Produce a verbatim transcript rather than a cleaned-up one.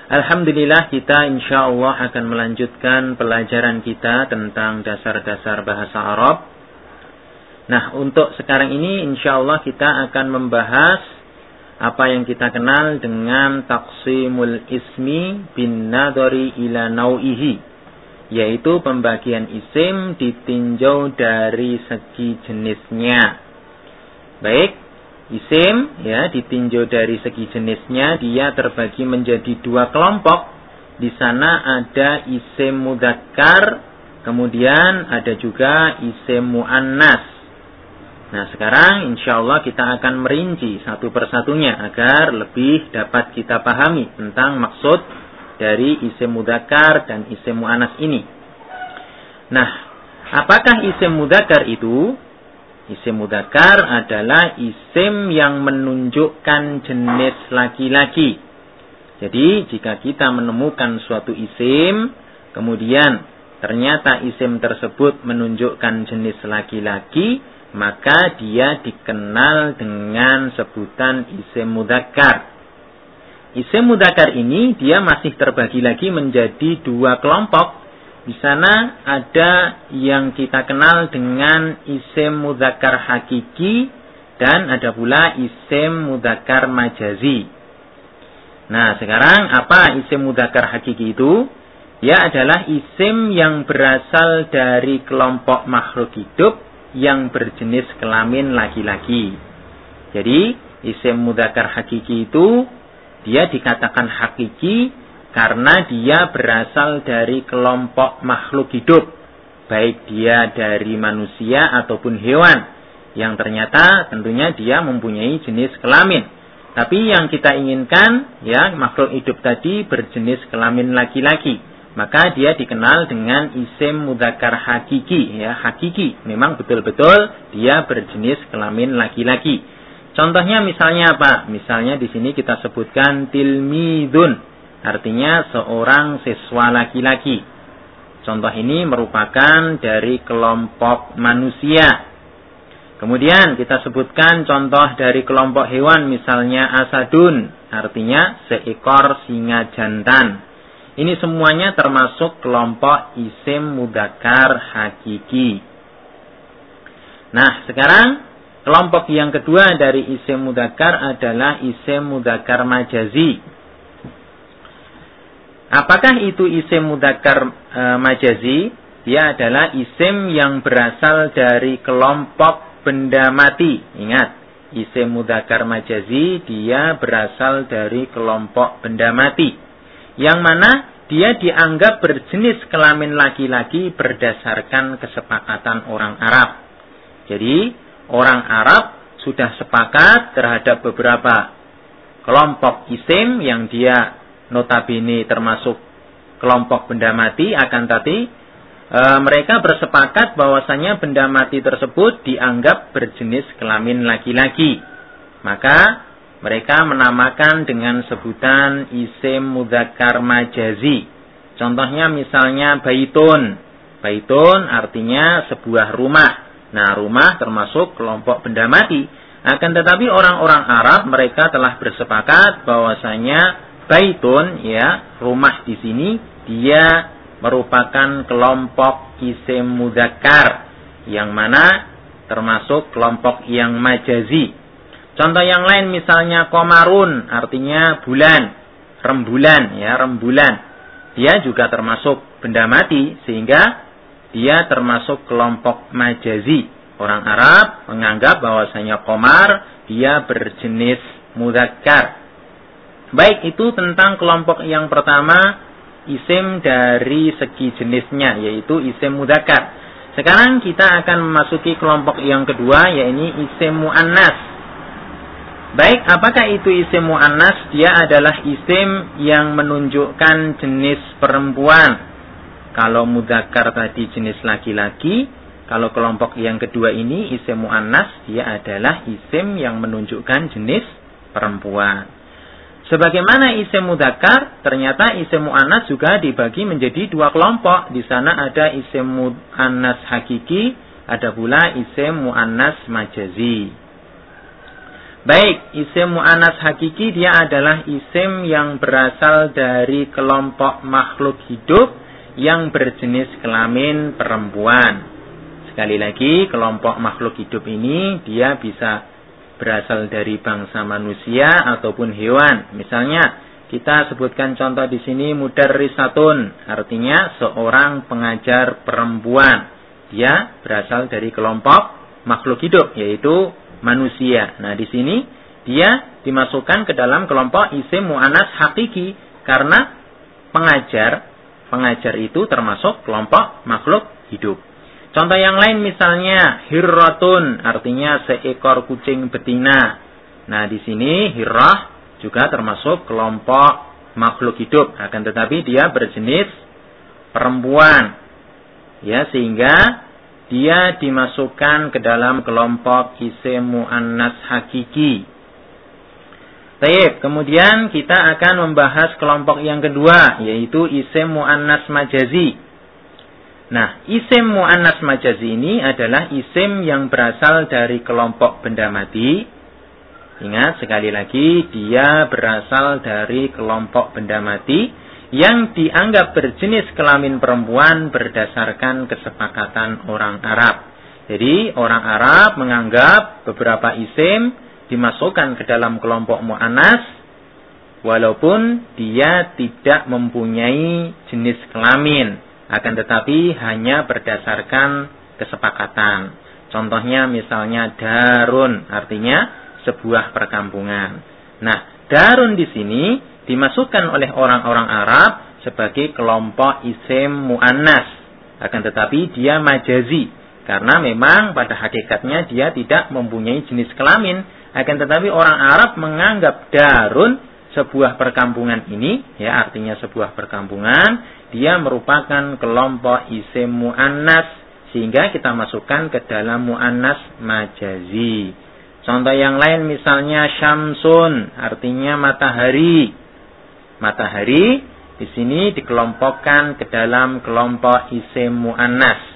Alhamdulillah kita insya Allah akan melanjutkan pelajaran kita tentang dasar-dasar bahasa Arab. Nah, untuk sekarang ini insya Allah kita akan membahas apa yang kita kenal dengan taqsimul ismi bin nadari ila nau'ihi, yaitu pembagian isim ditinjau dari segi jenisnya. Baik. Isim ya ditinjau dari segi jenisnya, dia terbagi menjadi dua kelompok. Di sana ada isim mudzakkar, kemudian ada juga isim muannas. Nah, sekarang insyaallah kita akan merinci satu persatunya agar lebih dapat kita pahami tentang maksud dari isim mudzakkar dan isim muannas ini. Nah, apakah isim mudzakkar itu? Isim mudzakkar adalah isim yang menunjukkan jenis laki-laki. Jadi, jika kita menemukan suatu isim, kemudian ternyata isim tersebut menunjukkan jenis laki-laki, maka dia dikenal dengan sebutan isim mudzakkar. Isim mudzakkar ini dia masih terbagi lagi menjadi dua kelompok. Di sana ada yang kita kenal dengan isim mudzakkar hakiki dan ada pula isim mudzakkar majazi. Nah, sekarang apa isim mudzakkar hakiki itu? Dia adalah isim yang berasal dari kelompok makhluk hidup yang berjenis kelamin laki-laki. Jadi, isim mudzakkar hakiki itu dia dikatakan hakiki karena dia berasal dari kelompok makhluk hidup, baik dia dari manusia ataupun hewan, yang ternyata tentunya dia mempunyai jenis kelamin. Tapi yang kita inginkan, ya makhluk hidup tadi berjenis kelamin laki-laki, maka dia dikenal dengan isim mudzakkar hakiki, ya hakiki. Memang betul-betul dia berjenis kelamin laki-laki. Contohnya misalnya apa? Misalnya di sini kita sebutkan tilmidun. Artinya seorang siswa laki-laki. Contoh ini merupakan dari kelompok manusia. Kemudian kita sebutkan contoh dari kelompok hewan, misalnya asadun. Artinya seekor singa jantan. Ini semuanya termasuk kelompok isim mudzakkar hakiki. Nah, sekarang kelompok yang kedua dari isim mudzakkar adalah isim mudzakkar majazi. Apakah itu isim mudzakkar e, majazi? Dia adalah isim yang berasal dari kelompok benda mati. Ingat, isim mudzakkar majazi dia berasal dari kelompok benda mati. Yang mana dia dianggap berjenis kelamin laki-laki berdasarkan kesepakatan orang Arab. Jadi, orang Arab sudah sepakat terhadap beberapa kelompok isim yang dia notabene termasuk kelompok benda mati, akan tapi e, mereka bersepakat bahwasanya benda mati tersebut dianggap berjenis kelamin laki-laki. Maka mereka menamakan dengan sebutan isim mudzakkar majazi. Contohnya misalnya baitun. Baitun artinya sebuah rumah. Nah, rumah termasuk kelompok benda mati. Akan tetapi orang-orang Arab mereka telah bersepakat bahwasanya baitun, ya, rumah di sini dia merupakan kelompok isim mudzakkar yang mana termasuk kelompok yang majazi. Contoh yang lain misalnya komarun, artinya bulan, rembulan, ya, rembulan. Dia juga termasuk benda mati sehingga dia termasuk kelompok majazi. Orang Arab menganggap bahwasanya komar dia berjenis mudzakkar. Baik, itu tentang kelompok yang pertama, isim dari segi jenisnya, yaitu isim mudzakkar. Sekarang kita akan memasuki kelompok yang kedua, yaitu isim muannas. Baik, apakah itu isim muannas? Dia adalah isim yang menunjukkan jenis perempuan. Kalau mudzakkar tadi jenis laki-laki, kalau kelompok yang kedua ini isim muannas, dia adalah isim yang menunjukkan jenis perempuan. Sebagaimana isim mudzakkar, ternyata isim muannas juga dibagi menjadi dua kelompok. Di sana ada isim muannas hakiki, ada pula isim muannas majazi. Baik, isim mu'annas hakiki dia adalah isim yang berasal dari kelompok makhluk hidup yang berjenis kelamin perempuan. Sekali lagi, kelompok makhluk hidup ini dia bisa berasal dari bangsa manusia ataupun hewan. Misalnya, kita sebutkan contoh di sini mudarrisatun, artinya seorang pengajar perempuan. Dia berasal dari kelompok makhluk hidup, yaitu manusia. Nah, di sini dia dimasukkan ke dalam kelompok isim mu'annas hakiki karena pengajar, pengajar itu termasuk kelompok makhluk hidup. Contoh yang lain misalnya hirratun, artinya seekor kucing betina. Nah, di sini hirrah juga termasuk kelompok makhluk hidup, akan tetapi dia berjenis perempuan. Ya, sehingga dia dimasukkan ke dalam kelompok isim mu'annas hakiki. Baik, kemudian kita akan membahas kelompok yang kedua, yaitu isim mu'annas majazi. Nah, isim mu'annas majazi ini adalah isim yang berasal dari kelompok benda mati. Ingat sekali lagi, dia berasal dari kelompok benda mati yang dianggap berjenis kelamin perempuan berdasarkan kesepakatan orang Arab. Jadi orang Arab menganggap beberapa isim dimasukkan ke dalam kelompok mu'annas walaupun dia tidak mempunyai jenis kelamin, akan tetapi hanya berdasarkan kesepakatan. Contohnya misalnya darun, artinya sebuah perkampungan. Nah, darun di sini dimasukkan oleh orang-orang Arab sebagai kelompok isim mu'annas. Akan tetapi dia majazi. Karena memang pada hakikatnya dia tidak mempunyai jenis kelamin. Akan tetapi orang Arab menganggap darun, sebuah perkampungan ini, ya artinya sebuah perkampungan, dia merupakan kelompok isim mu'annas. Sehingga kita masukkan ke dalam mu'annas majazi. Contoh yang lain misalnya syamsun, artinya matahari. Matahari di sini dikelompokkan ke dalam kelompok isim mu'annas.